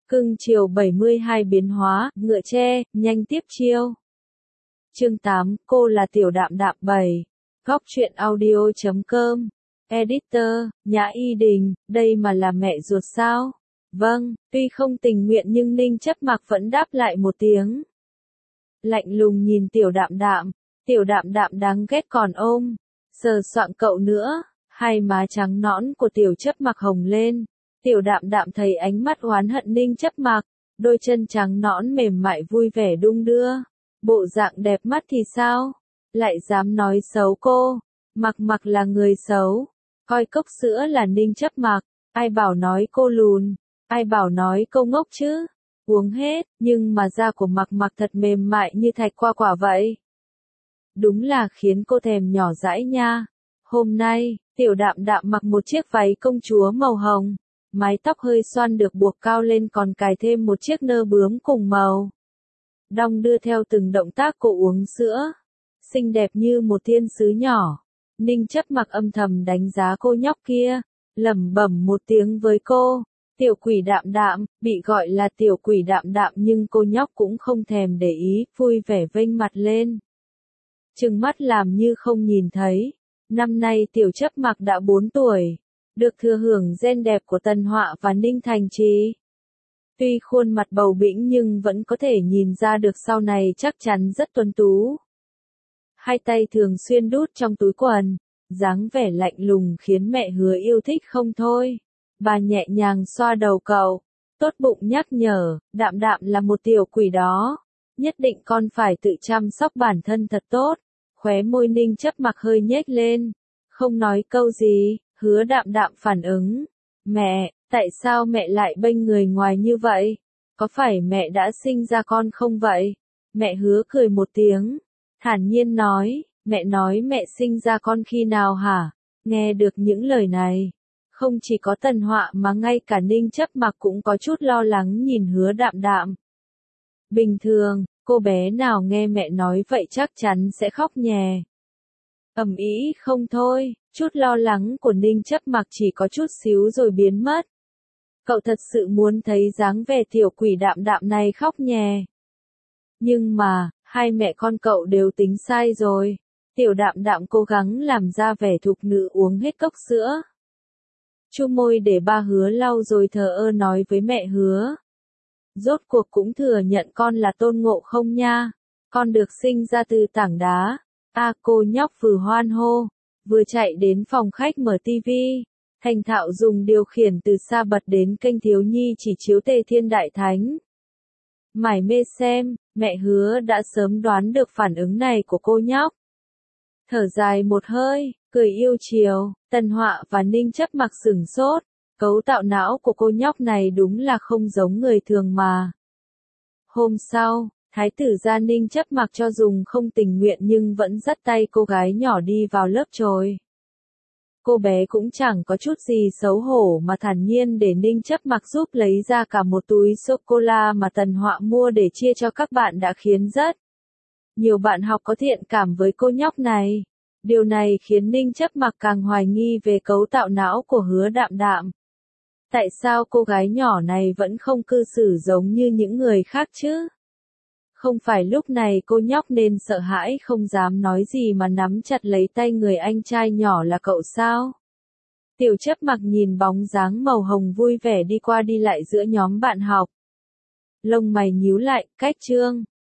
Cưng chiều 72 biến hóa, ngựa tre, nhanh tiếp chiêu. Chương 8, cô là Tiểu Đạm Đạm 7. Góc truyện audio.com. Editor, Nhã Y Đình, đây mà là mẹ ruột sao? Vâng, tuy không tình nguyện nhưng Ninh Chấp Mặc vẫn đáp lại một tiếng. Lạnh lùng nhìn Tiểu Đạm Đạm, Tiểu Đạm Đạm đáng ghét còn ôm, sờ soạng cậu nữa, hai má trắng nõn của Tiểu Chấp Mặc hồng lên. Tiểu Đạm Đạm thấy ánh mắt oán hận Ninh Chấp Mặc, đôi chân trắng nõn mềm mại vui vẻ đung đưa. Bộ dạng đẹp mắt thì sao? Lại dám nói xấu cô. Mặc là người xấu. Coi cốc sữa là Ninh Chấp Mặc. Ai bảo nói cô lùn? Ai bảo nói cô ngốc chứ? Uống hết, nhưng mà da của Mặc thật mềm mại như thạch qua quả vậy. Đúng là khiến cô thèm nhỏ dãi nha. Hôm nay, Tiểu Đạm Đạm mặc một chiếc váy công chúa màu hồng. Mái tóc hơi xoăn được buộc cao lên còn cài thêm một chiếc nơ bướm cùng màu. Đong đưa theo từng động tác cô uống sữa. Xinh đẹp như một thiên sứ nhỏ. Ninh Chấp Mặc âm thầm đánh giá cô nhóc kia. Lẩm bẩm một tiếng với cô. Tiểu quỷ Đạm Đạm, bị gọi là tiểu quỷ Đạm Đạm nhưng cô nhóc cũng không thèm để ý, vui vẻ vênh mặt lên. Trừng mắt làm như không nhìn thấy. Năm nay Tiểu Chấp Mặc đã 4 tuổi. Được thừa hưởng gen đẹp của Tần Họa và Ninh Thành Trì. Tuy khuôn mặt bầu bĩnh nhưng vẫn có thể nhìn ra được sau này chắc chắn rất tuấn tú. Hai tay thường xuyên đút trong túi quần, dáng vẻ lạnh lùng khiến mẹ Hứa yêu thích không thôi. Bà nhẹ nhàng xoa đầu cậu, tốt bụng nhắc nhở, Đạm Đạm là một tiểu quỷ đó. Nhất định con phải tự chăm sóc bản thân thật tốt. Khóe môi Ninh Chấp Mặc hơi nhếch lên, không nói câu gì. Hứa Đạm Đạm phản ứng. Mẹ, tại sao mẹ lại bênh người ngoài như vậy? Có phải mẹ đã sinh ra con không vậy? Mẹ Hứa cười một tiếng. Thản nhiên nói, mẹ nói mẹ sinh ra con khi nào hả? Nghe được những lời này. Không chỉ có Tần Họa mà ngay cả Ninh Chấp Mặc cũng có chút lo lắng nhìn Hứa Đạm Đạm. Bình thường, cô bé nào nghe mẹ nói vậy chắc chắn sẽ khóc nhè. Ầm ĩ không thôi, chút lo lắng của Ninh Chấp Mặc chỉ có chút xíu rồi biến mất. Cậu thật sự muốn thấy dáng vẻ tiểu quỷ Đạm Đạm này khóc nhè. Nhưng mà, hai mẹ con cậu đều tính sai rồi. Tiểu Đạm Đạm cố gắng làm ra vẻ thục nữ uống hết cốc sữa. Chu môi để ba Hứa lau rồi thờ ơ nói với mẹ Hứa. Rốt cuộc cũng thừa nhận con là Tôn Ngộ Không nha. Con được sinh ra từ tảng đá. Cô nhóc vừa hoan hô, vừa chạy đến phòng khách mở tivi, thành thạo dùng điều khiển từ xa bật đến kênh thiếu nhi chỉ chiếu Tề Thiên Đại Thánh. Mải mê xem, mẹ Hứa đã sớm đoán được phản ứng này của cô nhóc. Thở dài một hơi, cười yêu chiều, Tần Họa và Ninh Chấp Mặc sửng sốt, cấu tạo não của cô nhóc này đúng là không giống người thường mà. Hôm sau, Thái tử gia Ninh Chấp Mặc cho dùng không tình nguyện nhưng vẫn dắt tay cô gái nhỏ đi vào lớp chồi. Cô bé cũng chẳng có chút gì xấu hổ mà thản nhiên để Ninh Chấp Mặc giúp lấy ra cả một túi sô-cô-la mà Tần Họa mua để chia cho các bạn đã khiến rất nhiều bạn học có thiện cảm với cô nhóc này. Điều này khiến Ninh Chấp Mặc càng hoài nghi về cấu tạo não của Hứa Đạm Đạm. Tại sao cô gái nhỏ này vẫn không cư xử giống như những người khác chứ? Không phải lúc này cô nhóc nên sợ hãi không dám nói gì mà nắm chặt lấy tay người anh trai nhỏ là cậu sao? Tiểu Chấp Mặc nhìn bóng dáng màu hồng vui vẻ đi qua đi lại giữa nhóm bạn học. Lông mày nhíu lại, cách chương.